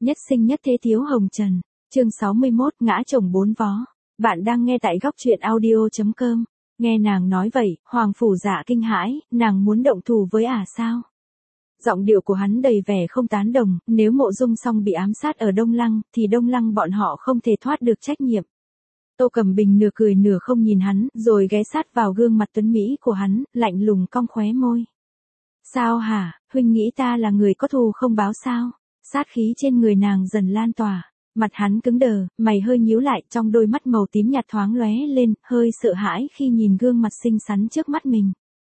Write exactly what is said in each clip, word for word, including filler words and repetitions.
Nhất sinh nhất thế thiếu hồng trần. Chương sáu mươi mốt, ngã chồng bốn vó. Bạn đang nghe tại góc truyện audio chấm com. Nghe nàng nói vậy, Hoàng Phủ Dạ kinh hãi, nàng muốn động thủ với ả sao? Giọng điệu của hắn đầy vẻ không tán đồng, nếu Mộ Dung Song bị ám sát ở Đông Lăng, thì Đông Lăng bọn họ không thể thoát được trách nhiệm. Tô Cẩm Bình nửa cười nửa không nhìn hắn, rồi ghé sát vào gương mặt tuấn mỹ của hắn, lạnh lùng cong khóe môi. Sao hả, huynh nghĩ ta là người có thù không báo sao? Sát khí trên người nàng dần lan tỏa. Mặt hắn cứng đờ, mày hơi nhíu lại, trong đôi mắt màu tím nhạt thoáng lóe lên, hơi sợ hãi khi nhìn gương mặt xinh xắn trước mắt mình.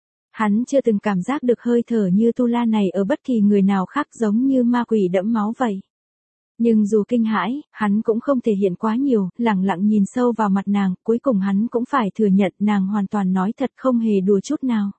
Hắn chưa từng cảm giác được hơi thở như Tu La này ở bất kỳ người nào khác, giống như ma quỷ đẫm máu vậy. Nhưng dù kinh hãi, hắn cũng không thể hiện quá nhiều, lẳng lặng nhìn sâu vào mặt nàng, cuối cùng hắn cũng phải thừa nhận nàng hoàn toàn nói thật, không hề đùa chút nào.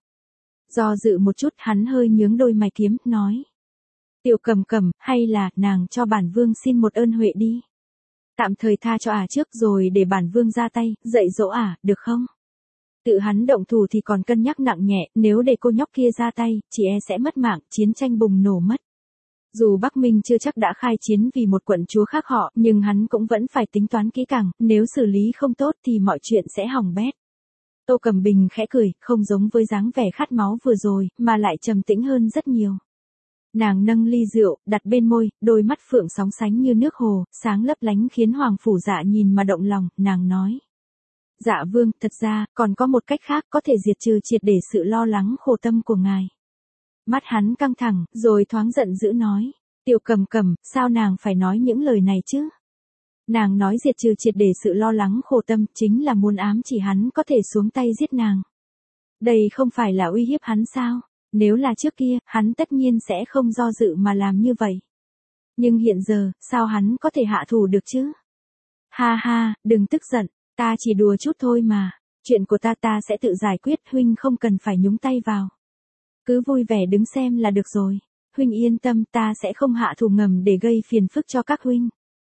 Do dự một chút, hắn hơi nhướng đôi mày kiếm, nói. Tiểu Cầm Cầm, hay là, nàng cho bản vương xin một ơn huệ đi. Tạm thời tha cho ả trước rồi để bản vương ra tay, dạy dỗ ả, được không? Tự hắn động thủ thì còn cân nhắc nặng nhẹ, nếu để cô nhóc kia ra tay, chỉ e sẽ mất mạng, chiến tranh bùng nổ mất. Dù Bắc Minh chưa chắc đã khai chiến vì một quận chúa khác họ, nhưng hắn cũng vẫn phải tính toán kỹ càng, nếu xử lý không tốt thì mọi chuyện sẽ hỏng bét. Tô Cẩm Bình khẽ cười, không giống với dáng vẻ khát máu vừa rồi, mà lại trầm tĩnh hơn rất nhiều. Nàng nâng ly rượu, đặt bên môi, đôi mắt phượng sóng sánh như nước hồ, sáng lấp lánh khiến Hoàng Phủ Dạ nhìn mà động lòng, nàng nói. Dạ vương, thật ra, còn có một cách khác có thể diệt trừ triệt để sự lo lắng khổ tâm của ngài. Mắt hắn căng thẳng, rồi thoáng giận dữ nói. Tiểu Cầm Cầm, sao nàng phải nói những lời này chứ? Nàng nói diệt trừ triệt để sự lo lắng khổ tâm, chính là muốn ám chỉ hắn có thể xuống tay giết nàng. Đây không phải là uy hiếp hắn sao? Nếu là trước kia, hắn tất nhiên sẽ không do dự mà làm như vậy. Nhưng hiện giờ, sao hắn có thể hạ thủ được chứ? Ha ha, đừng tức giận, ta chỉ đùa chút thôi mà. Chuyện của ta ta sẽ tự giải quyết, huynh không cần phải nhúng tay vào. Cứ vui vẻ đứng xem là được rồi. Huynh yên tâm, ta sẽ không hạ thủ ngầm để gây phiền phức cho các huynh.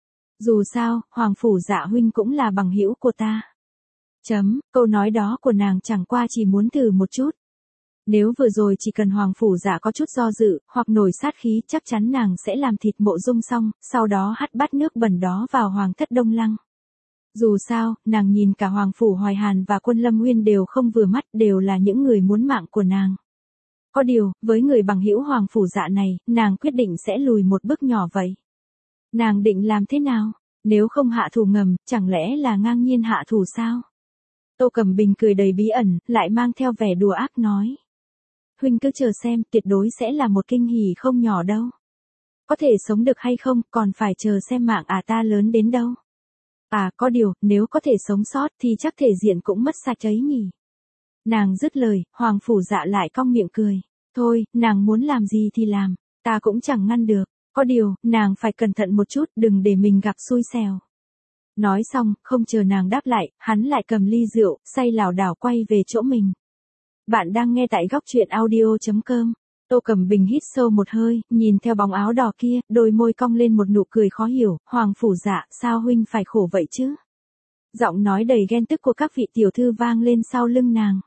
Dù sao, Hoàng Phủ Dạ huynh cũng là bằng hữu của ta. Chấm, câu nói đó của nàng chẳng qua chỉ muốn thử một chút. Nếu vừa rồi chỉ cần Hoàng Phủ Dạ có chút do dự, hoặc nổi sát khí, chắc chắn nàng sẽ làm thịt Mộ Dung Song, sau đó hắt bát nước bẩn đó vào Hoàng thất Đông Lăng. Dù sao, nàng nhìn cả Hoàng Phủ Hoài Hàn và Quân Lâm Nguyên đều không vừa mắt, đều là những người muốn mạng của nàng. Có điều, với người bằng hữu Hoàng Phủ Dạ này, nàng quyết định sẽ lùi một bước nhỏ vậy. Nàng định làm thế nào? Nếu không hạ thủ ngầm, chẳng lẽ là ngang nhiên hạ thủ sao? Tô Cẩm Bình cười đầy bí ẩn, lại mang theo vẻ đùa ác nói. Huynh cứ chờ xem, tuyệt đối sẽ là một kinh hỉ không nhỏ đâu. Có thể sống được hay không, còn phải chờ xem mạng à ta lớn đến đâu. À, có điều, nếu có thể sống sót thì chắc thể diện cũng mất sạch ấy nhỉ. Nàng dứt lời, Hoàng Phủ Dạ lại cong miệng cười. Thôi, nàng muốn làm gì thì làm, ta cũng chẳng ngăn được. Có điều, nàng phải cẩn thận một chút, đừng để mình gặp xui xẻo. Nói xong, không chờ nàng đáp lại, hắn lại cầm ly rượu, say lảo đảo quay về chỗ mình. Bạn đang nghe tại góc truyện audio chấm com. Tô Cẩm Bình hít sâu một hơi, nhìn theo bóng áo đỏ kia, đôi môi cong lên một nụ cười khó hiểu. Hoàng Phủ Dạ, sao huynh phải khổ vậy chứ? Giọng nói đầy ghen tức của các vị tiểu thư vang lên sau lưng nàng.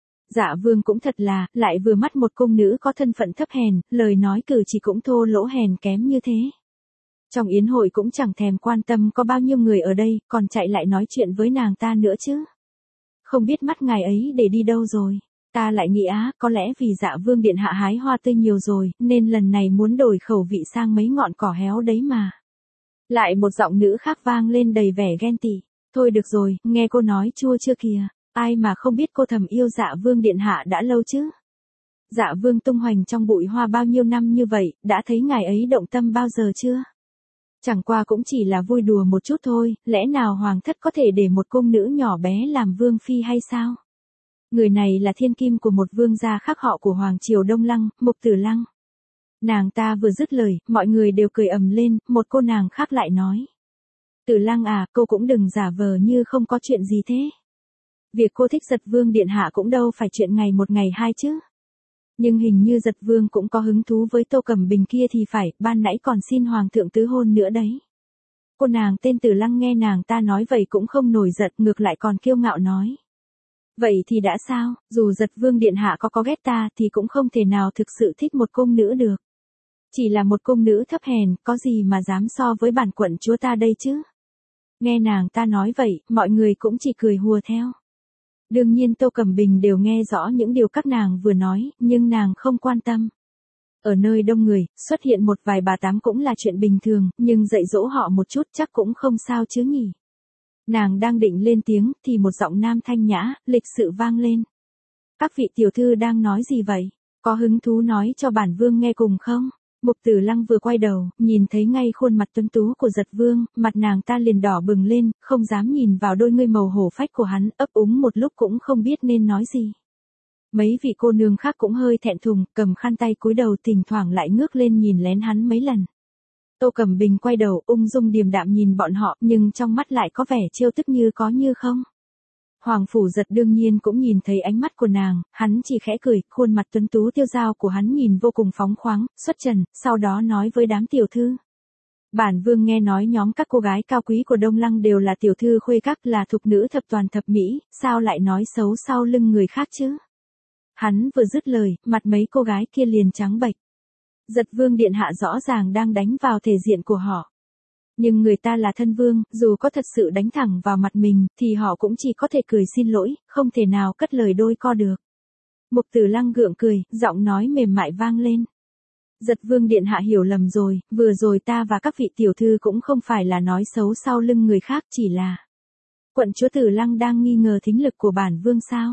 Dạ vương cũng thật là, lại vừa mắt một cung nữ có thân phận thấp hèn, lời nói cử chỉ cũng thô lỗ hèn kém như thế. Trong yến hội cũng chẳng thèm quan tâm có bao nhiêu người ở đây, còn chạy lại nói chuyện với nàng ta nữa chứ. Không biết mắt ngài ấy để đi đâu rồi. Ta lại nghĩ á, có lẽ vì Dạ vương điện hạ hái hoa tươi nhiều rồi, nên lần này muốn đổi khẩu vị sang mấy ngọn cỏ héo đấy mà. Lại một giọng nữ khác vang lên đầy vẻ ghen tị. Thôi được rồi, nghe cô nói chua chưa kìa. Ai mà không biết cô thầm yêu Dạ vương điện hạ đã lâu chứ. Dạ vương tung hoành trong bụi hoa bao nhiêu năm như vậy, đã thấy ngài ấy động tâm bao giờ chưa? Chẳng qua cũng chỉ là vui đùa một chút thôi, lẽ nào hoàng thất có thể để một cung nữ nhỏ bé làm vương phi hay sao? Người này là thiên kim của một vương gia khác họ của Hoàng triều Đông Lăng, Mục Tử Lăng. Nàng ta vừa dứt lời, mọi người đều cười ầm lên, một cô nàng khác lại nói. Tử Lăng à, cô cũng đừng giả vờ như không có chuyện gì thế. Việc cô thích Giật vương điện hạ cũng đâu phải chuyện ngày một ngày hai chứ. Nhưng hình như Giật vương cũng có hứng thú với Tô Cẩm Bình kia thì phải, ban nãy còn xin hoàng thượng tứ hôn nữa đấy. Cô nàng tên Tử Lăng nghe nàng ta nói vậy cũng không nổi giận, ngược lại còn kiêu ngạo nói. Vậy thì đã sao, dù Giật vương điện hạ có có ghét ta thì cũng không thể nào thực sự thích một cung nữ được. Chỉ là một cung nữ thấp hèn, có gì mà dám so với bản quận chúa ta đây chứ? Nghe nàng ta nói vậy, mọi người cũng chỉ cười hùa theo. Đương nhiên Tô Cẩm Bình đều nghe rõ những điều các nàng vừa nói, nhưng nàng không quan tâm. Ở nơi đông người, xuất hiện một vài bà tám cũng là chuyện bình thường, nhưng dạy dỗ họ một chút chắc cũng không sao chứ nhỉ. Nàng đang định lên tiếng, thì một giọng nam thanh nhã, lịch sự vang lên. Các vị tiểu thư đang nói gì vậy? Có hứng thú nói cho bản vương nghe cùng không? Mục Tử Lăng vừa quay đầu, nhìn thấy ngay khuôn mặt tuấn tú của Giật Vương, mặt nàng ta liền đỏ bừng lên, không dám nhìn vào đôi ngươi màu hổ phách của hắn, ấp úng một lúc cũng không biết nên nói gì. Mấy vị cô nương khác cũng hơi thẹn thùng, cầm khăn tay cúi đầu thỉnh thoảng lại ngước lên nhìn lén hắn mấy lần. Tô Cẩm Bình quay đầu ung dung điềm đạm nhìn bọn họ, nhưng trong mắt lại có vẻ trêu tức như có như không. Hoàng Phủ Giật đương nhiên cũng nhìn thấy ánh mắt của nàng, hắn chỉ khẽ cười, khuôn mặt tuấn tú tiêu dao của hắn nhìn vô cùng phóng khoáng, xuất trần, sau đó nói với đám tiểu thư. Bản vương nghe nói nhóm các cô gái cao quý của Đông Lăng đều là tiểu thư khuê các, là thục nữ thập toàn thập mỹ, sao lại nói xấu sau lưng người khác chứ? Hắn vừa dứt lời, mặt mấy cô gái kia liền trắng bệch. Giật Vương điện hạ rõ ràng đang đánh vào thể diện của họ. Nhưng người ta là thân vương, dù có thật sự đánh thẳng vào mặt mình, thì họ cũng chỉ có thể cười xin lỗi, không thể nào cất lời đôi co được. Mục Tử Lăng gượng cười, giọng nói mềm mại vang lên. Giật Vương điện hạ hiểu lầm rồi, vừa rồi ta và các vị tiểu thư cũng không phải là nói xấu sau lưng người khác, chỉ là quận chúa Tử Lăng đang nghi ngờ thính lực của bản vương sao?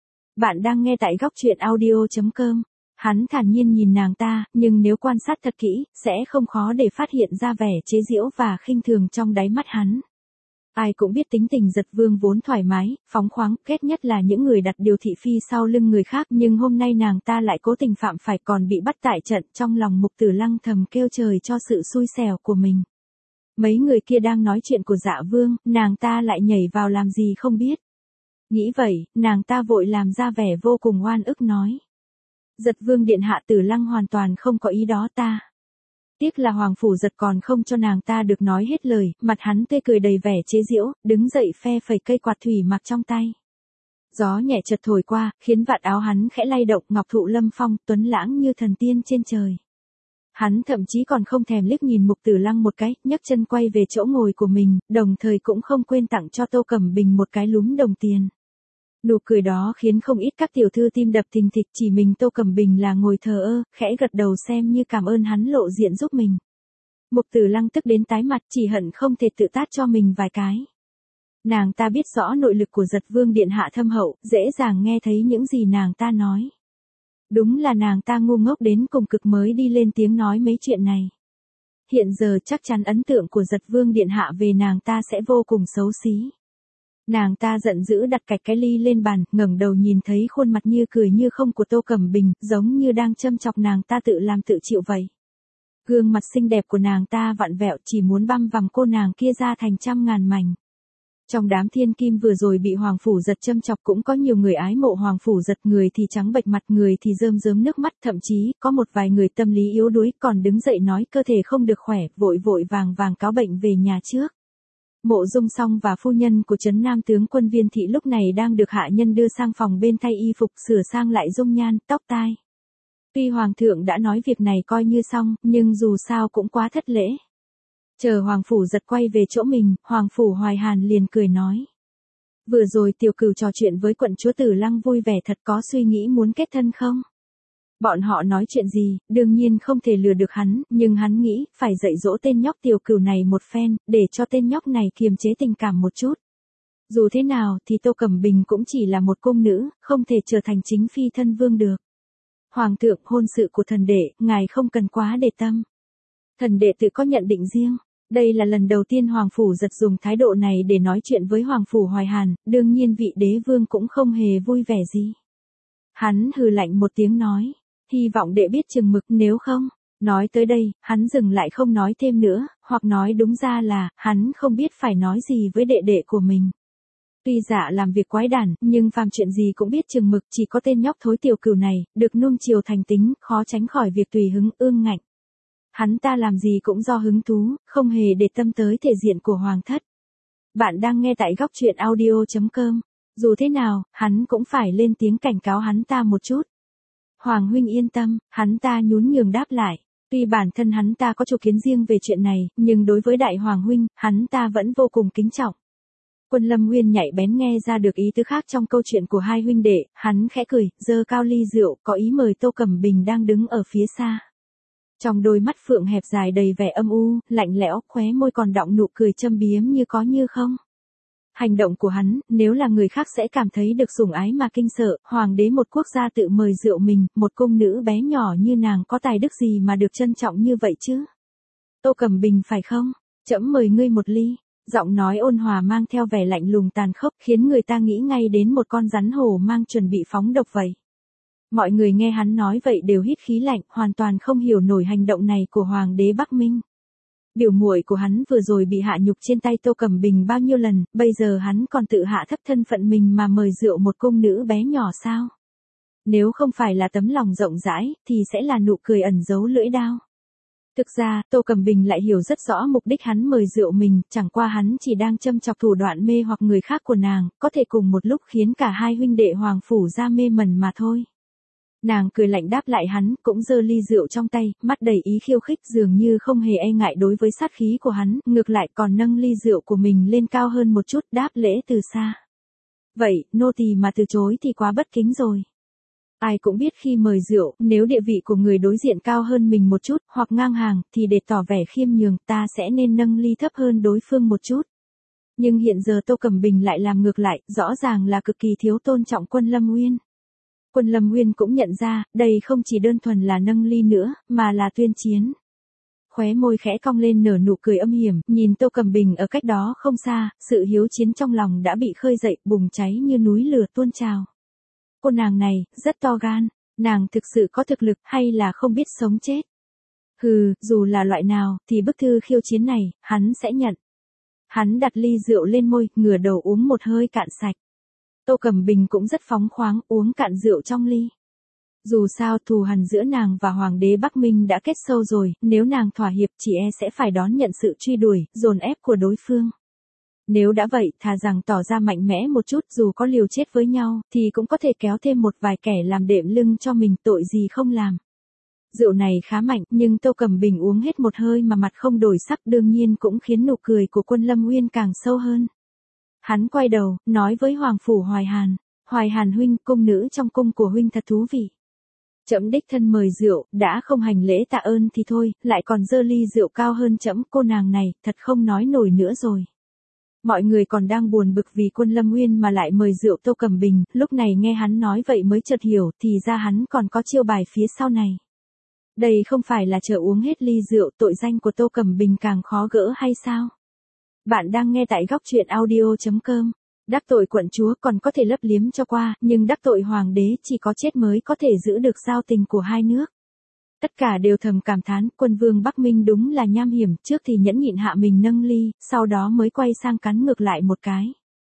Bạn đang nghe tại góc truyện audio chấm com. Hắn thản nhiên nhìn nàng ta, nhưng nếu quan sát thật kỹ, sẽ không khó để phát hiện ra vẻ chế giễu và khinh thường trong đáy mắt hắn. Ai cũng biết tính tình Giật Vương vốn thoải mái, phóng khoáng, ghét nhất là những người đặt điều thị phi sau lưng người khác, nhưng hôm nay nàng ta lại cố tình phạm phải còn bị bắt tại trận, trong lòng Mục Tử Lăng thầm kêu trời cho sự xui xẻo của mình. Mấy người kia đang nói chuyện của Dạ Vương, nàng ta lại nhảy vào làm gì không biết. Nghĩ vậy, nàng ta vội làm ra vẻ vô cùng oan ức nói. Giật Vương điện hạ, Tử Lăng hoàn toàn không có ý đó ta. Tiếc là Hoàng Phủ Giật còn không cho nàng ta được nói hết lời, mặt hắn tươi cười đầy vẻ chế giễu, đứng dậy phe phẩy cây quạt thủy mặc trong tay. Gió nhẹ chợt thổi qua, khiến vạt áo hắn khẽ lay động, ngọc thụ lâm phong, tuấn lãng như thần tiên trên trời. Hắn thậm chí còn không thèm liếc nhìn Mục Tử Lăng một cái, nhấc chân quay về chỗ ngồi của mình, đồng thời cũng không quên tặng cho Tô Cẩm Bình một cái lúm đồng tiền. Nụ cười đó khiến không ít các tiểu thư tim đập thình thịch, chỉ mình Tô Cẩm Bình là ngồi thờ ơ, khẽ gật đầu xem như cảm ơn hắn lộ diện giúp mình. Mục Tử Lăng tức đến tái mặt, chỉ hận không thể tự tát cho mình vài cái. Nàng ta biết rõ nội lực của Giật Vương điện hạ thâm hậu, dễ dàng nghe thấy những gì nàng ta nói. Đúng là nàng ta ngu ngốc đến cùng cực mới đi lên tiếng nói mấy chuyện này. Hiện giờ chắc chắn ấn tượng của Giật Vương điện hạ về nàng ta sẽ vô cùng xấu xí. Nàng ta giận dữ đặt cạch cái ly lên bàn, ngẩng đầu nhìn thấy khuôn mặt như cười như không của Tô Cẩm Bình, giống như đang châm chọc nàng ta tự làm tự chịu vậy. Gương mặt xinh đẹp của nàng ta vặn vẹo, chỉ muốn băm vằm cô nàng kia ra thành trăm ngàn mảnh. Trong đám thiên kim vừa rồi bị Hoàng Phủ Giật châm chọc cũng có nhiều người ái mộ Hoàng Phủ Giật, người thì trắng bệch mặt, người thì rơm rớm nước mắt, thậm chí có một vài người tâm lý yếu đuối còn đứng dậy nói cơ thể không được khỏe, vội vội vàng vàng cáo bệnh về nhà trước. Mộ Dung Song và phu nhân của trấn Nam tướng quân Viên Thị lúc này đang được hạ nhân đưa sang phòng bên thay y phục, sửa sang lại dung nhan, tóc tai. Tuy Hoàng thượng đã nói việc này coi như xong, nhưng dù sao cũng quá thất lễ. Chờ Hoàng Phủ Giật quay về chỗ mình, Hoàng Phủ Hoài Hàn liền cười nói. Vừa rồi Tiểu Cửu trò chuyện với quận chúa Tử Lăng vui vẻ thật, có suy nghĩ muốn kết thân không? Bọn họ nói chuyện gì, đương nhiên không thể lừa được hắn, nhưng hắn nghĩ, phải dạy dỗ tên nhóc Tiểu Cửu này một phen, để cho tên nhóc này kiềm chế tình cảm một chút. Dù thế nào thì Tô Cẩm Bình cũng chỉ là một cung nữ, không thể trở thành chính phi thân vương được. Hoàng thượng, hôn sự của thần đệ, ngài không cần quá để tâm. Thần đệ tự có nhận định riêng. Đây là lần đầu tiên Hoàng Phủ Giật dùng thái độ này để nói chuyện với Hoàng Phủ Hoài Hàn, đương nhiên vị đế vương cũng không hề vui vẻ gì. Hắn hừ lạnh một tiếng nói, hy vọng đệ biết chừng mực, nếu không. Nói tới đây, hắn dừng lại không nói thêm nữa, hoặc nói đúng ra là, hắn không biết phải nói gì với đệ đệ của mình. Tuy Dạ làm việc quái đản, nhưng phàm chuyện gì cũng biết chừng mực, chỉ có tên nhóc thối Tiểu Cửu này, được nuông chiều thành tính, khó tránh khỏi việc tùy hứng ương ngạnh. Hắn ta làm gì cũng do hứng thú, không hề để tâm tới thể diện của hoàng thất. Bạn đang nghe tại góc truyện audio chấm com. Dù thế nào, hắn cũng phải lên tiếng cảnh cáo hắn ta một chút. Hoàng huynh yên tâm, hắn ta nhún nhường đáp lại. Tuy bản thân hắn ta có chủ kiến riêng về chuyện này, nhưng đối với đại hoàng huynh, hắn ta vẫn vô cùng kính trọng. Quân Lâm Nguyên nhạy bén nghe ra được ý tứ khác trong câu chuyện của hai huynh đệ, hắn khẽ cười, giơ cao ly rượu, có ý mời Tô Cẩm Bình đang đứng ở phía xa. Trong đôi mắt phượng hẹp dài đầy vẻ âm u, lạnh lẽo, khóe môi còn đọng nụ cười châm biếm như có như không. Hành động của hắn, nếu là người khác sẽ cảm thấy được sủng ái mà kinh sợ, hoàng đế một quốc gia tự mời rượu mình, một cung nữ bé nhỏ như nàng có tài đức gì mà được trân trọng như vậy chứ? Tô Cẩm Bình phải không? Trẫm mời ngươi một ly. Giọng nói ôn hòa mang theo vẻ lạnh lùng tàn khốc khiến người ta nghĩ ngay đến một con rắn hổ mang chuẩn bị phóng độc vậy. Mọi người nghe hắn nói vậy đều hít khí lạnh, hoàn toàn không hiểu nổi hành động này của hoàng đế Bắc Minh. Biểu muội của hắn vừa rồi bị hạ nhục trên tay Tô Cẩm Bình bao nhiêu lần, bây giờ hắn còn tự hạ thấp thân phận mình mà mời rượu một cung nữ bé nhỏ sao? Nếu không phải là tấm lòng rộng rãi, thì sẽ là nụ cười ẩn giấu lưỡi đao. Thực ra, Tô Cẩm Bình lại hiểu rất rõ mục đích hắn mời rượu mình, chẳng qua hắn chỉ đang châm chọc thủ đoạn mê hoặc người khác của nàng, có thể cùng một lúc khiến cả hai huynh đệ hoàng phủ ra mê mẩn mà thôi. Nàng cười lạnh đáp lại hắn, cũng giơ ly rượu trong tay, mắt đầy ý khiêu khích dường như không hề e ngại đối với sát khí của hắn, ngược lại còn nâng ly rượu của mình lên cao hơn một chút, đáp lễ từ xa. Vậy, nô tỳ mà từ chối thì quá bất kính rồi. Ai cũng biết khi mời rượu, nếu địa vị của người đối diện cao hơn mình một chút, hoặc ngang hàng, thì để tỏ vẻ khiêm nhường, ta sẽ nên nâng ly thấp hơn đối phương một chút. Nhưng hiện giờ Tô Cẩm Bình lại làm ngược lại, rõ ràng là cực kỳ thiếu tôn trọng Quân Lâm Nguyên. Quân Lâm Nguyên cũng nhận ra, đây không chỉ đơn thuần là nâng ly nữa, mà là tuyên chiến. Khóe môi khẽ cong lên nở nụ cười âm hiểm, nhìn Tô Cẩm Bình ở cách đó không xa, sự hiếu chiến trong lòng đã bị khơi dậy, bùng cháy như núi lửa tuôn trào. Cô nàng này, rất to gan, nàng thực sự có thực lực hay là không biết sống chết? Hừ, dù là loại nào, thì bức thư khiêu chiến này, hắn sẽ nhận. Hắn đặt ly rượu lên môi, ngửa đầu uống một hơi cạn sạch. Tô Cẩm Bình cũng rất phóng khoáng, uống cạn rượu trong ly. Dù sao thù hằn giữa nàng và Hoàng đế Bắc Minh đã kết sâu rồi, nếu nàng thỏa hiệp chỉ e sẽ phải đón nhận sự truy đuổi, dồn ép của đối phương. Nếu đã vậy, thà rằng tỏ ra mạnh mẽ một chút, dù có liều chết với nhau, thì cũng có thể kéo thêm một vài kẻ làm đệm lưng cho mình, tội gì không làm. Rượu này khá mạnh, nhưng Tô Cẩm Bình uống hết một hơi mà mặt không đổi sắc, đương nhiên cũng khiến nụ cười của Quân Lâm Nguyên càng sâu hơn. Hắn quay đầu, nói với Hoàng phủ Hoài Hàn, Hoài Hàn huynh, cung nữ trong cung của huynh thật thú vị. Trẫm đích thân mời rượu, đã không hành lễ tạ ơn thì thôi, lại còn dơ ly rượu cao hơn trẫm, cô nàng này, thật không nói nổi nữa rồi. Mọi người còn đang buồn bực vì Quân Lâm Nguyên mà lại mời rượu Tô Cẩm Bình, lúc này nghe hắn nói vậy mới chợt hiểu, thì ra hắn còn có chiêu bài phía sau này. Đây không phải là chờ uống hết ly rượu, tội danh của Tô Cẩm Bình càng khó gỡ hay sao? Bạn đang nghe tại góc truyện audio chấm com. Đắc tội quận chúa còn có thể lấp liếm cho qua, nhưng đắc tội hoàng đế chỉ có chết mới có thể giữ được giao tình của hai nước. Tất cả đều thầm cảm thán, quân vương Bắc Minh đúng là nham hiểm, trước thì nhẫn nhịn hạ mình nâng ly, sau đó mới quay sang cắn ngược lại một cái.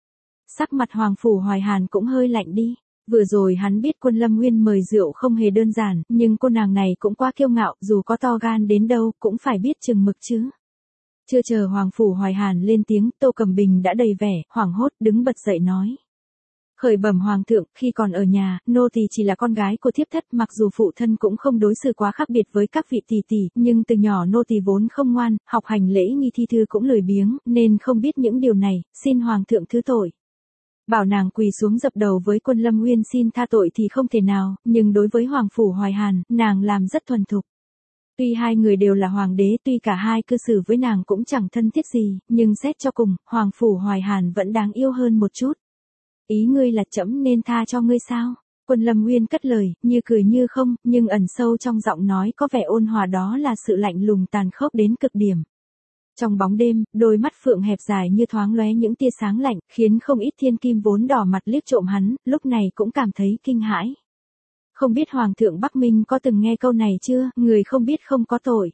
Sắc mặt Hoàng phủ Hoài Hàn cũng hơi lạnh đi. Vừa rồi hắn biết Quân Lâm Nguyên mời rượu không hề đơn giản, nhưng cô nàng này cũng quá kiêu ngạo, dù có to gan đến đâu cũng phải biết chừng mực chứ. Chưa chờ Hoàng phủ Hoài Hàn lên tiếng, Tô Cẩm Bình đã đầy vẻ, hoảng hốt đứng bật dậy nói. Khởi bẩm hoàng thượng, khi còn ở nhà, nô tỳ chỉ là con gái của thiếp thất, mặc dù phụ thân cũng không đối xử quá khác biệt với các vị tỷ tỷ, nhưng từ nhỏ nô tỳ vốn không ngoan, học hành lễ nghi thi thư cũng lười biếng, nên không biết những điều này, xin hoàng thượng thứ tội. Bảo nàng quỳ xuống dập đầu với Quân Lâm Nguyên xin tha tội thì không thể nào, nhưng đối với Hoàng phủ Hoài Hàn, nàng làm rất thuần thục. Tuy hai người đều là hoàng đế, tuy cả hai cư xử với nàng cũng chẳng thân thiết gì, nhưng xét cho cùng, Hoàng phủ Hoài Hàn vẫn đáng yêu hơn một chút. Ý ngươi là trẫm nên tha cho ngươi sao? Quân Lâm Nguyên cất lời, như cười như không, nhưng ẩn sâu trong giọng nói có vẻ ôn hòa, đó là sự lạnh lùng tàn khốc đến cực điểm. Trong bóng đêm, đôi mắt phượng hẹp dài như thoáng lóe những tia sáng lạnh, khiến không ít thiên kim vốn đỏ mặt liếc trộm hắn, lúc này cũng cảm thấy kinh hãi. Không biết Hoàng thượng Bắc Minh có từng nghe câu này chưa, người không biết không có tội.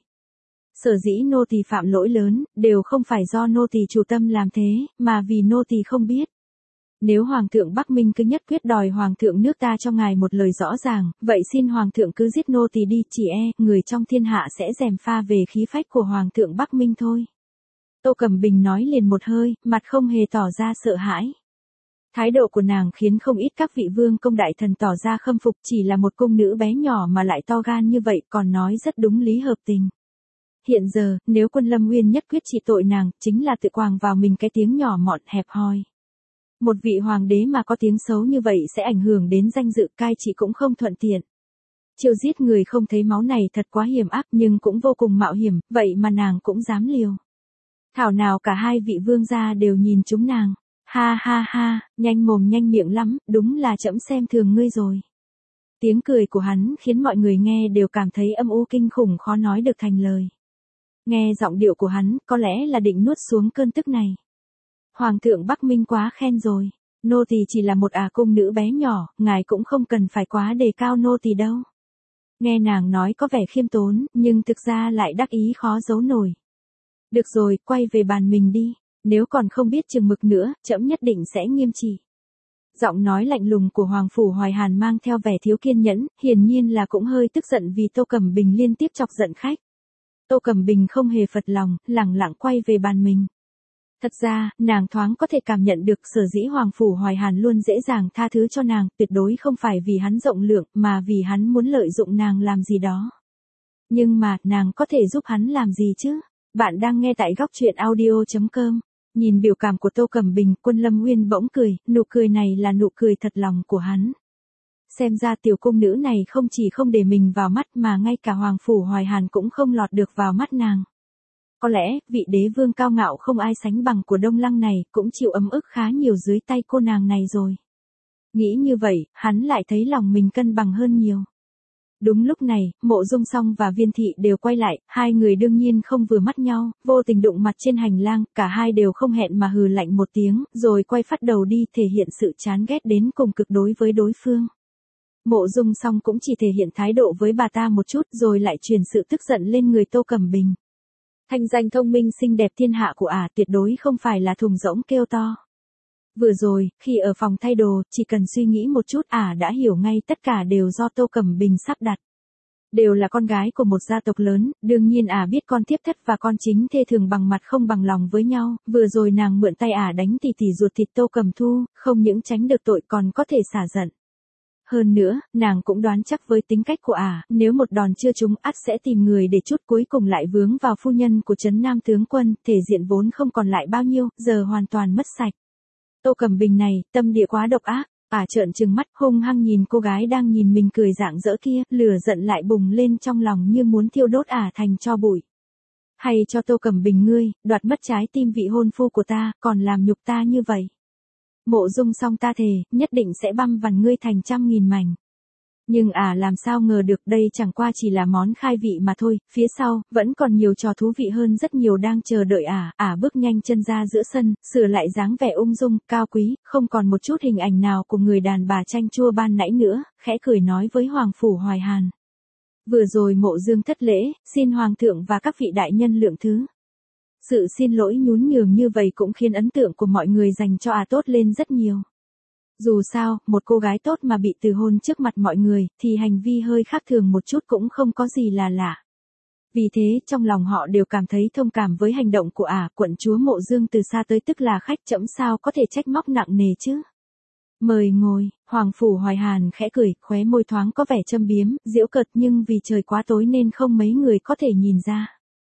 Sở dĩ nô tỳ phạm lỗi lớn, đều không phải do nô tỳ chủ tâm làm thế, mà vì nô tỳ không biết. Nếu Hoàng thượng Bắc Minh cứ nhất quyết đòi Hoàng thượng nước ta cho ngài một lời rõ ràng, vậy xin Hoàng thượng cứ giết nô tỳ đi, chỉ e, người trong thiên hạ sẽ gièm pha về khí phách của Hoàng thượng Bắc Minh thôi. Tô Cẩm Bình nói liền một hơi, mặt không hề tỏ ra sợ hãi. Thái độ của nàng khiến không ít các vị vương công đại thần tỏ ra khâm phục, chỉ là một cung nữ bé nhỏ mà lại to gan như vậy, còn nói rất đúng lý hợp tình. Hiện giờ, nếu Quân Lâm Nguyên nhất quyết trị tội nàng, chính là tự quàng vào mình cái tiếng nhỏ mọn hẹp hòi. Một vị hoàng đế mà có tiếng xấu như vậy sẽ ảnh hưởng đến danh dự, cai trị cũng không thuận tiện. Chiêu giết người không thấy máu này thật quá hiểm ác, nhưng cũng vô cùng mạo hiểm, vậy mà nàng cũng dám liều. Thảo nào cả hai vị vương gia đều nhìn chúng nàng. Ha ha ha, nhanh mồm nhanh miệng lắm, đúng là trẫm xem thường ngươi rồi. Tiếng cười của hắn khiến mọi người nghe đều cảm thấy âm u kinh khủng, khó nói được thành lời. Nghe giọng điệu của hắn, có lẽ là định nuốt xuống cơn tức này. Hoàng thượng Bắc Minh quá khen rồi. Nô tỳ chỉ là một ả cung nữ bé nhỏ, ngài cũng không cần phải quá đề cao nô tỳ đâu. Nghe nàng nói có vẻ khiêm tốn, nhưng thực ra lại đắc ý khó giấu nổi. Được rồi, quay về bàn mình đi. Nếu còn không biết chừng mực nữa, trẫm nhất định sẽ nghiêm trị. Giọng nói lạnh lùng của Hoàng Phủ Hoài Hàn mang theo vẻ thiếu kiên nhẫn, hiển nhiên là cũng hơi tức giận vì Tô Cẩm Bình liên tiếp chọc giận khách. Tô Cẩm Bình không hề phật lòng, lẳng lặng quay về bàn mình. Thật ra, nàng thoáng có thể cảm nhận được sở dĩ Hoàng Phủ Hoài Hàn luôn dễ dàng tha thứ cho nàng, tuyệt đối không phải vì hắn rộng lượng, mà vì hắn muốn lợi dụng nàng làm gì đó. Nhưng mà, nàng có thể giúp hắn làm gì chứ? Bạn đang nghe tại góc truyện audio chấm com. Nhìn biểu cảm của Tô Cẩm Bình, Quân Lâm Nguyên bỗng cười, nụ cười này là nụ cười thật lòng của hắn. Xem ra tiểu cung nữ này không chỉ không để mình vào mắt mà ngay cả Hoàng Phủ Hoài Hàn cũng không lọt được vào mắt nàng. Có lẽ, vị đế vương cao ngạo không ai sánh bằng của Đông Lăng này cũng chịu ấm ức khá nhiều dưới tay cô nàng này rồi. Nghĩ như vậy, hắn lại thấy lòng mình cân bằng hơn nhiều. Đúng lúc này, Mộ Dung Song và Viên Thị đều quay lại, hai người đương nhiên không vừa mắt nhau, vô tình đụng mặt trên hành lang, cả hai đều không hẹn mà hừ lạnh một tiếng, rồi quay phát đầu đi thể hiện sự chán ghét đến cùng cực đối với đối phương. Mộ Dung Song cũng chỉ thể hiện thái độ với bà ta một chút rồi lại truyền sự tức giận lên người Tô Cẩm Bình. Thanh danh thông minh xinh đẹp thiên hạ của ả tuyệt đối không phải là thùng rỗng kêu to. Vừa rồi, khi ở phòng thay đồ, chỉ cần suy nghĩ một chút ả đã hiểu ngay tất cả đều do Tô Cẩm Bình sắp đặt. Đều là con gái của một gia tộc lớn, đương nhiên ả biết con thiếp thất và con chính thê thường bằng mặt không bằng lòng với nhau, vừa rồi nàng mượn tay ả đánh tỉ tỉ ruột thịt Tô Cẩm Thu, không những tránh được tội còn có thể xả giận. Hơn nữa, nàng cũng đoán chắc với tính cách của ả, nếu một đòn chưa trúng ắt sẽ tìm người để chút, cuối cùng lại vướng vào phu nhân của Trấn Nam tướng quân, thể diện vốn không còn lại bao nhiêu, giờ hoàn toàn mất sạch. Tô Cẩm Bình này, tâm địa quá độc ác, ả trợn trừng mắt hung hăng nhìn cô gái đang nhìn mình cười rạng rỡ kia, lửa giận lại bùng lên trong lòng như muốn thiêu đốt ả thành tro bụi. Hay cho Tô Cẩm Bình ngươi, đoạt mất trái tim vị hôn phu của ta, còn làm nhục ta như vậy. Mộ Dung Song ta thề, nhất định sẽ băm vằn ngươi thành trăm nghìn mảnh. Nhưng à làm sao ngờ được đây chẳng qua chỉ là món khai vị mà thôi, phía sau, vẫn còn nhiều trò thú vị hơn rất nhiều đang chờ đợi ả, ả bước nhanh chân ra giữa sân, sửa lại dáng vẻ ung dung, cao quý, không còn một chút hình ảnh nào của người đàn bà chanh chua ban nãy nữa, khẽ cười nói với Hoàng Phủ Hoài Hàn. Vừa rồi Mộ Dương thất lễ, xin Hoàng thượng và các vị đại nhân lượng thứ. Sự xin lỗi nhún nhường như vậy cũng khiến ấn tượng của mọi người dành cho ả tốt lên rất nhiều. Dù sao, một cô gái tốt mà bị từ hôn trước mặt mọi người, thì hành vi hơi khác thường một chút cũng không có gì là lạ. Vì thế, trong lòng họ đều cảm thấy thông cảm với hành động của ả, quận chúa Mộ Dương từ xa tới tức là khách trẫm sao có thể trách móc nặng nề chứ. Mời ngồi, Hoàng Phủ Hoài Hàn khẽ cười, khóe môi thoáng có vẻ châm biếm, giễu cợt nhưng vì trời quá tối nên không mấy người có thể nhìn ra.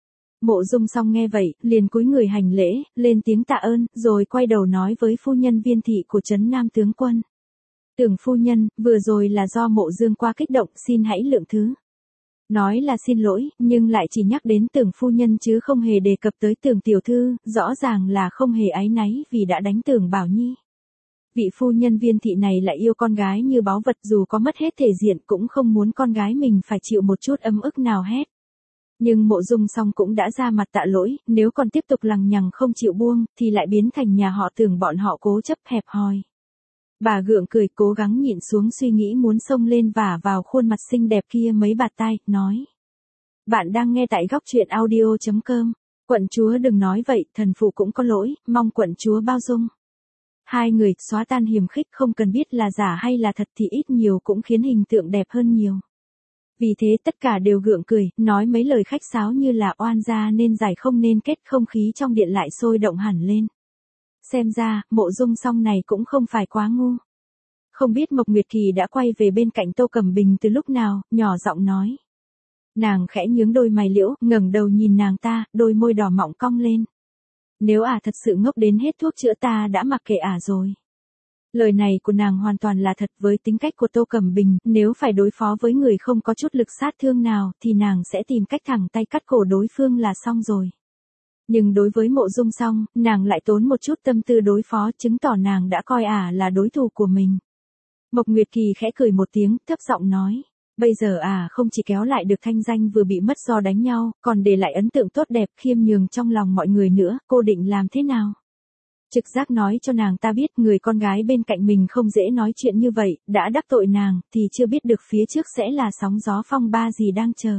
Mộ Dung Song nghe vậy, liền cúi người hành lễ, lên tiếng tạ ơn, rồi quay đầu nói với phu nhân Viên Thị của Trấn Nam tướng quân. Tưởng phu nhân, vừa rồi là do Mộ Dương qua kích động, xin hãy lượng thứ. Nói là xin lỗi, nhưng lại chỉ nhắc đến Tưởng phu nhân chứ không hề đề cập tới Tưởng tiểu thư, rõ ràng là không hề áy náy vì đã đánh Tưởng Bảo Nhi. Vị phu nhân Viên Thị này lại yêu con gái như báu vật, dù có mất hết thể diện cũng không muốn con gái mình phải chịu một chút ấm ức nào hết. Nhưng Mộ Dung Song cũng đã ra mặt tạ lỗi, nếu còn tiếp tục lằng nhằng không chịu buông, thì lại biến thành nhà họ Tưởng bọn họ cố chấp hẹp hòi. Bà gượng cười cố gắng nhịn xuống suy nghĩ muốn xông lên vả vào khuôn mặt xinh đẹp kia mấy bạt tai, nói. Bạn đang nghe tại góc truyện audio chấm com. Quận chúa đừng nói vậy, thần phụ cũng có lỗi, mong quận chúa bao dung. Hai người xóa tan hiềm khích, không cần biết là giả hay là thật thì ít nhiều cũng khiến hình tượng đẹp hơn nhiều. Vì thế tất cả đều gượng cười, nói mấy lời khách sáo như là oan gia nên giải không nên kết, không khí trong điện lại sôi động hẳn lên. Xem ra, Mộ Dung Song này cũng không phải quá ngu. Không biết Mộc Nguyệt Kỳ đã quay về bên cạnh Tô Cẩm Bình từ lúc nào, nhỏ giọng nói. Nàng khẽ nhướng đôi mày liễu, ngẩng đầu nhìn nàng ta, đôi môi đỏ mọng cong lên. Nếu ả à thật sự ngốc đến hết thuốc chữa ta đã mặc kệ ả à rồi. Lời này của nàng hoàn toàn là thật với tính cách của Tô Cẩm Bình, nếu phải đối phó với người không có chút lực sát thương nào thì nàng sẽ tìm cách thẳng tay cắt cổ đối phương là xong rồi. Nhưng đối với Mộ Dung Song, nàng lại tốn một chút tâm tư đối phó, chứng tỏ nàng đã coi ả à là đối thủ của mình. Mộc Nguyệt Kỳ khẽ cười một tiếng, thấp giọng nói. Bây giờ à không chỉ kéo lại được thanh danh vừa bị mất do đánh nhau, còn để lại ấn tượng tốt đẹp khiêm nhường trong lòng mọi người nữa, cô định làm thế nào? Trực giác nói cho nàng ta biết người con gái bên cạnh mình không dễ nói chuyện như vậy, đã đắc tội nàng, thì chưa biết được phía trước sẽ là sóng gió phong ba gì đang chờ.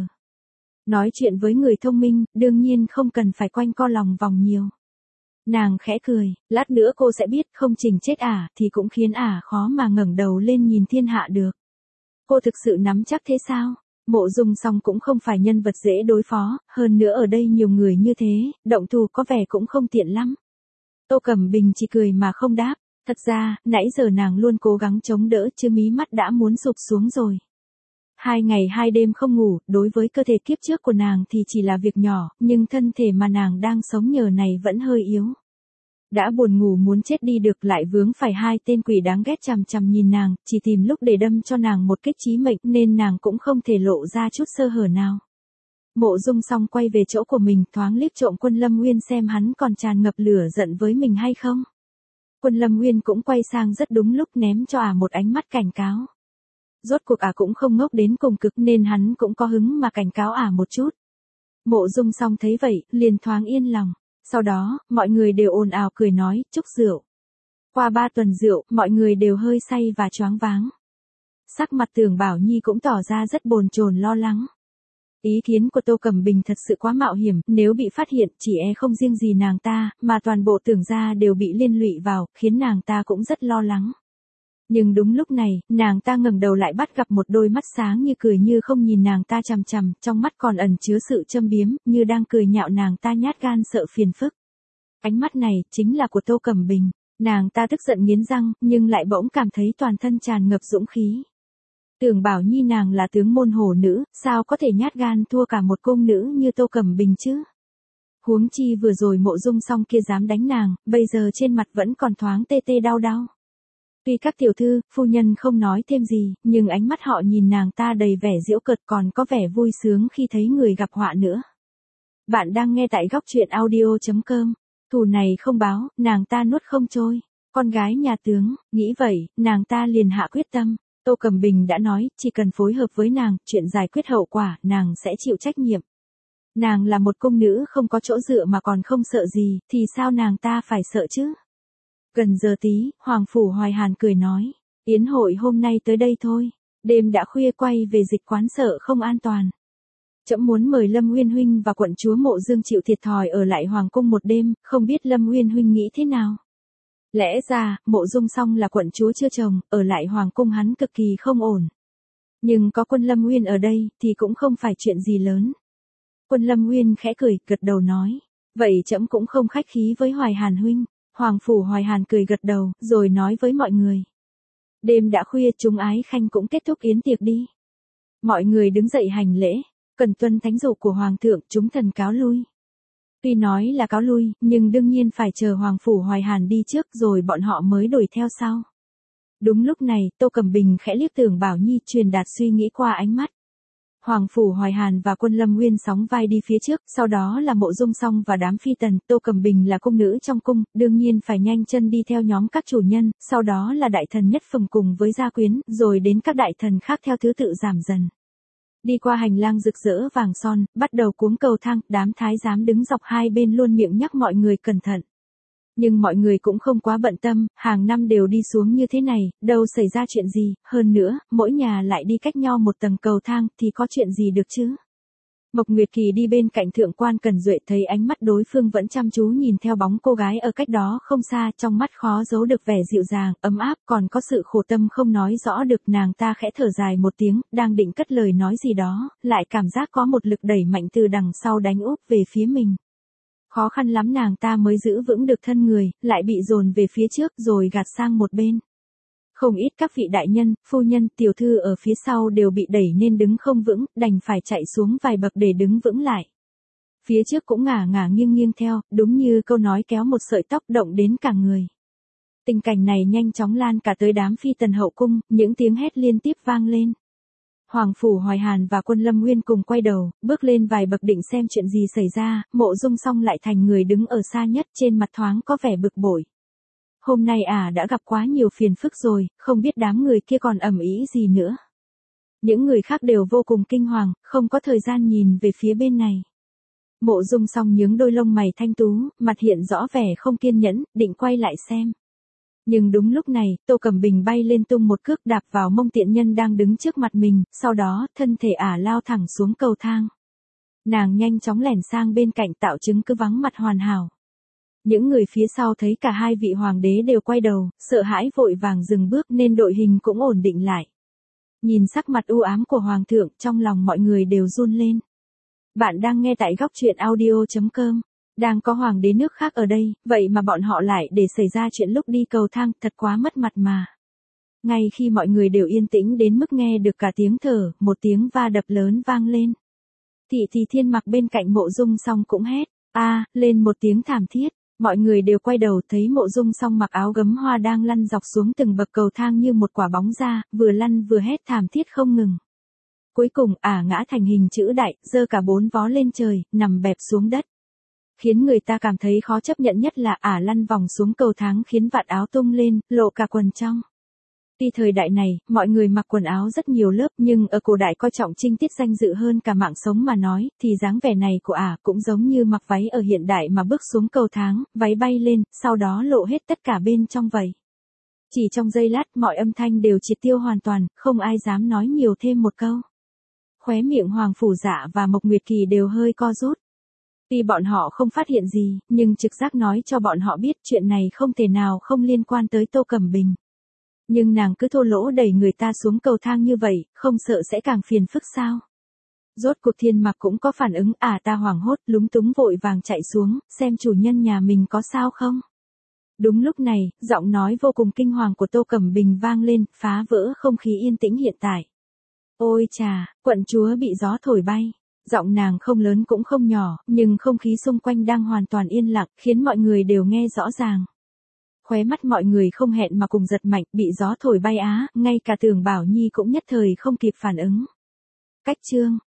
Nói chuyện với người thông minh, đương nhiên không cần phải quanh co lòng vòng nhiều. Nàng khẽ cười, lát nữa cô sẽ biết không chỉnh chết ả thì cũng khiến ả khó mà ngẩng đầu lên nhìn thiên hạ được. Cô thực sự nắm chắc thế sao? Mộ Dung Song cũng không phải nhân vật dễ đối phó, hơn nữa ở đây nhiều người như thế, động thủ có vẻ cũng không tiện lắm. Tô Cẩm Bình chỉ cười mà không đáp, thật ra, nãy giờ nàng luôn cố gắng chống đỡ chứ mí mắt đã muốn sụp xuống rồi. Hai ngày hai đêm không ngủ, đối với cơ thể kiếp trước của nàng thì chỉ là việc nhỏ, nhưng thân thể mà nàng đang sống nhờ này vẫn hơi yếu. Đã buồn ngủ muốn chết đi được lại vướng phải hai tên quỷ đáng ghét chằm chằm nhìn nàng, chỉ tìm lúc để đâm cho nàng một kích chí mệnh nên nàng cũng không thể lộ ra chút sơ hở nào. Mộ Dung Song quay về chỗ của mình thoáng liếc trộm Quân Lâm Nguyên xem hắn còn tràn ngập lửa giận với mình hay không. Quân Lâm Nguyên cũng quay sang rất đúng lúc ném cho ả một ánh mắt cảnh cáo. Rốt cuộc ả cũng không ngốc đến cùng cực nên hắn cũng có hứng mà cảnh cáo ả một chút. Mộ Dung Song thấy vậy, liền thoáng yên lòng. Sau đó, mọi người đều ồn ào cười nói, chúc rượu. Qua ba tuần rượu, mọi người đều hơi say và choáng váng. Sắc mặt Tưởng Bảo Nhi cũng tỏ ra rất bồn chồn lo lắng. Ý kiến của Tô Cẩm Bình thật sự quá mạo hiểm, nếu bị phát hiện, chỉ e không riêng gì nàng ta, mà toàn bộ Tưởng gia đều bị liên lụy vào, khiến nàng ta cũng rất lo lắng. Nhưng đúng lúc này, nàng ta ngẩng đầu lại bắt gặp một đôi mắt sáng như cười như không nhìn nàng ta chằm chằm, trong mắt còn ẩn chứa sự châm biếm, như đang cười nhạo nàng ta nhát gan sợ phiền phức. Ánh mắt này, chính là của Tô Cẩm Bình. Nàng ta tức giận nghiến răng, nhưng lại bỗng cảm thấy toàn thân tràn ngập dũng khí. Tưởng Bảo Nhi nàng là tướng môn hổ nữ, sao có thể nhát gan thua cả một cung nữ như Tô Cẩm Bình chứ? Huống chi vừa rồi Mộ Dung Song kia dám đánh nàng, bây giờ trên mặt vẫn còn thoáng tê tê đau đau. Tuy các tiểu thư, phu nhân không nói thêm gì, nhưng ánh mắt họ nhìn nàng ta đầy vẻ giễu cợt còn có vẻ vui sướng khi thấy người gặp họa nữa. Bạn đang nghe tại góc truyện audio chấm com. Thù này không báo, nàng ta nuốt không trôi. Con gái nhà tướng, nghĩ vậy, nàng ta liền hạ quyết tâm. Tô Cẩm Bình đã nói, chỉ cần phối hợp với nàng, chuyện giải quyết hậu quả, nàng sẽ chịu trách nhiệm. Nàng là một cung nữ không có chỗ dựa mà còn không sợ gì, thì sao nàng ta phải sợ chứ? Gần giờ tí, Hoàng Phủ Hoài Hàn cười nói, yến hội hôm nay tới đây thôi, đêm đã khuya quay về dịch quán sợ không an toàn. Trẫm muốn mời Lâm Uyên huynh và quận chúa Mộ Dương chịu thiệt thòi ở lại hoàng cung một đêm, không biết Lâm Uyên huynh nghĩ thế nào? Lẽ ra, Mộ Dung Song là quận chúa chưa chồng, ở lại hoàng cung hắn cực kỳ không ổn. Nhưng có Quân Lâm Uyên ở đây, thì cũng không phải chuyện gì lớn. Quân Lâm Uyên khẽ cười, gật đầu nói, vậy trẫm cũng không khách khí với Hoài Hàn huynh. Hoàng Phủ Hoài Hàn cười gật đầu, rồi nói với mọi người. Đêm đã khuya, chúng ái khanh cũng kết thúc yến tiệc đi. Mọi người đứng dậy hành lễ, cần tuân thánh dụ của Hoàng thượng, chúng thần cáo lui. Tuy nói là cáo lui, nhưng đương nhiên phải chờ Hoàng Phủ Hoài Hàn đi trước rồi bọn họ mới đuổi theo sau. Đúng lúc này, Tô Cẩm Bình khẽ liếc Tưởng Bảo Nhi truyền đạt suy nghĩ qua ánh mắt. Hoàng Phủ Hoài Hàn và Quân Lâm Nguyên sóng vai đi phía trước, sau đó là Mộ Dung Song và đám phi tần, Tô Cẩm Bình là cung nữ trong cung, đương nhiên phải nhanh chân đi theo nhóm các chủ nhân, sau đó là đại thần Nhất Phẩm cùng với gia quyến, rồi đến các đại thần khác theo thứ tự giảm dần. Đi qua hành lang rực rỡ vàng son, bắt đầu cuống cầu thang, đám thái giám đứng dọc hai bên luôn miệng nhắc mọi người cẩn thận. Nhưng mọi người cũng không quá bận tâm, hàng năm đều đi xuống như thế này, đâu xảy ra chuyện gì, hơn nữa, mỗi nhà lại đi cách nhau một tầng cầu thang, thì có chuyện gì được chứ? Mộc Nguyệt Kỳ đi bên cạnh thượng quan Cần Duệ thấy ánh mắt đối phương vẫn chăm chú nhìn theo bóng cô gái ở cách đó không xa, trong mắt khó giấu được vẻ dịu dàng, ấm áp, còn có sự khổ tâm không nói rõ được. Nàng ta khẽ thở dài một tiếng, đang định cất lời nói gì đó, lại cảm giác có một lực đẩy mạnh từ đằng sau đánh úp về phía mình. Khó khăn lắm nàng ta mới giữ vững được thân người, lại bị dồn về phía trước rồi gạt sang một bên. Không ít các vị đại nhân, phu nhân, tiểu thư ở phía sau đều bị đẩy nên đứng không vững, đành phải chạy xuống vài bậc để đứng vững lại. Phía trước cũng ngả ngả nghiêng nghiêng theo, đúng như câu nói kéo một sợi tóc động đến cả người. Tình cảnh này nhanh chóng lan cả tới đám phi tần hậu cung, những tiếng hét liên tiếp vang lên. Hoàng phủ Hoài Hàn và Quân Lâm Nguyên cùng quay đầu, bước lên vài bậc định xem chuyện gì xảy ra, Mộ Dung Song lại thành người đứng ở xa nhất, trên mặt thoáng có vẻ bực bội. Hôm nay ả à đã gặp quá nhiều phiền phức rồi, không biết đám người kia còn ầm ĩ gì nữa. Những người khác đều vô cùng kinh hoàng, không có thời gian nhìn về phía bên này. Mộ Dung Song nhướng đôi lông mày thanh tú, mặt hiện rõ vẻ không kiên nhẫn, định quay lại xem. Nhưng đúng lúc này, Tô Cẩm Bình bay lên tung một cước đạp vào mông tiện nhân đang đứng trước mặt mình, sau đó, thân thể ả lao thẳng xuống cầu thang. Nàng nhanh chóng lẻn sang bên cạnh tạo chứng cứ vắng mặt hoàn hảo. Những người phía sau thấy cả hai vị hoàng đế đều quay đầu, sợ hãi vội vàng dừng bước nên đội hình cũng ổn định lại. Nhìn sắc mặt u ám của hoàng thượng, trong lòng mọi người đều run lên. Bạn đang nghe tại góc truyện audio chấm com. Đang có hoàng đế nước khác ở đây, vậy mà bọn họ lại để xảy ra chuyện lúc đi cầu thang, thật quá mất mặt mà. Ngay khi mọi người đều yên tĩnh đến mức nghe được cả tiếng thở, một tiếng va đập lớn vang lên. Thị Thì Thiên mặc bên cạnh Mộ Dung Song cũng hét, a, lên một tiếng thảm thiết. Mọi người đều quay đầu thấy Mộ Dung Song mặc áo gấm hoa đang lăn dọc xuống từng bậc cầu thang như một quả bóng ra, vừa lăn vừa hét thảm thiết không ngừng. Cuối cùng ả ngã thành hình chữ đại, giơ cả bốn vó lên trời, nằm bẹp xuống đất. Khiến người ta cảm thấy khó chấp nhận nhất là ả lăn vòng xuống cầu thang khiến vạt áo tung lên, lộ cả quần trong. Tuy thời đại này, mọi người mặc quần áo rất nhiều lớp nhưng ở cổ đại coi trọng trinh tiết danh dự hơn cả mạng sống mà nói, thì dáng vẻ này của ả cũng giống như mặc váy ở hiện đại mà bước xuống cầu thang, váy bay lên, sau đó lộ hết tất cả bên trong vậy. Chỉ trong giây lát mọi âm thanh đều triệt tiêu hoàn toàn, không ai dám nói nhiều thêm một câu. Khóe miệng Hoàng Phủ Dạ và Mộc Nguyệt Kỳ đều hơi co rút. Tuy bọn họ không phát hiện gì, nhưng trực giác nói cho bọn họ biết chuyện này không thể nào không liên quan tới Tô Cẩm Bình. Nhưng nàng cứ thô lỗ đẩy người ta xuống cầu thang như vậy, không sợ sẽ càng phiền phức sao? Rốt cuộc Thiên Mặc cũng có phản ứng, à ta hoảng hốt, lúng túng vội vàng chạy xuống, xem chủ nhân nhà mình có sao không? Đúng lúc này, giọng nói vô cùng kinh hoàng của Tô Cẩm Bình vang lên, phá vỡ không khí yên tĩnh hiện tại. Ôi chà, quận chúa bị gió thổi bay. Giọng nàng không lớn cũng không nhỏ, nhưng không khí xung quanh đang hoàn toàn yên lặng, khiến mọi người đều nghe rõ ràng. Khóe mắt mọi người không hẹn mà cùng giật mạnh, bị gió thổi bay á, ngay cả Tưởng Bảo Nhi cũng nhất thời không kịp phản ứng. Cách chương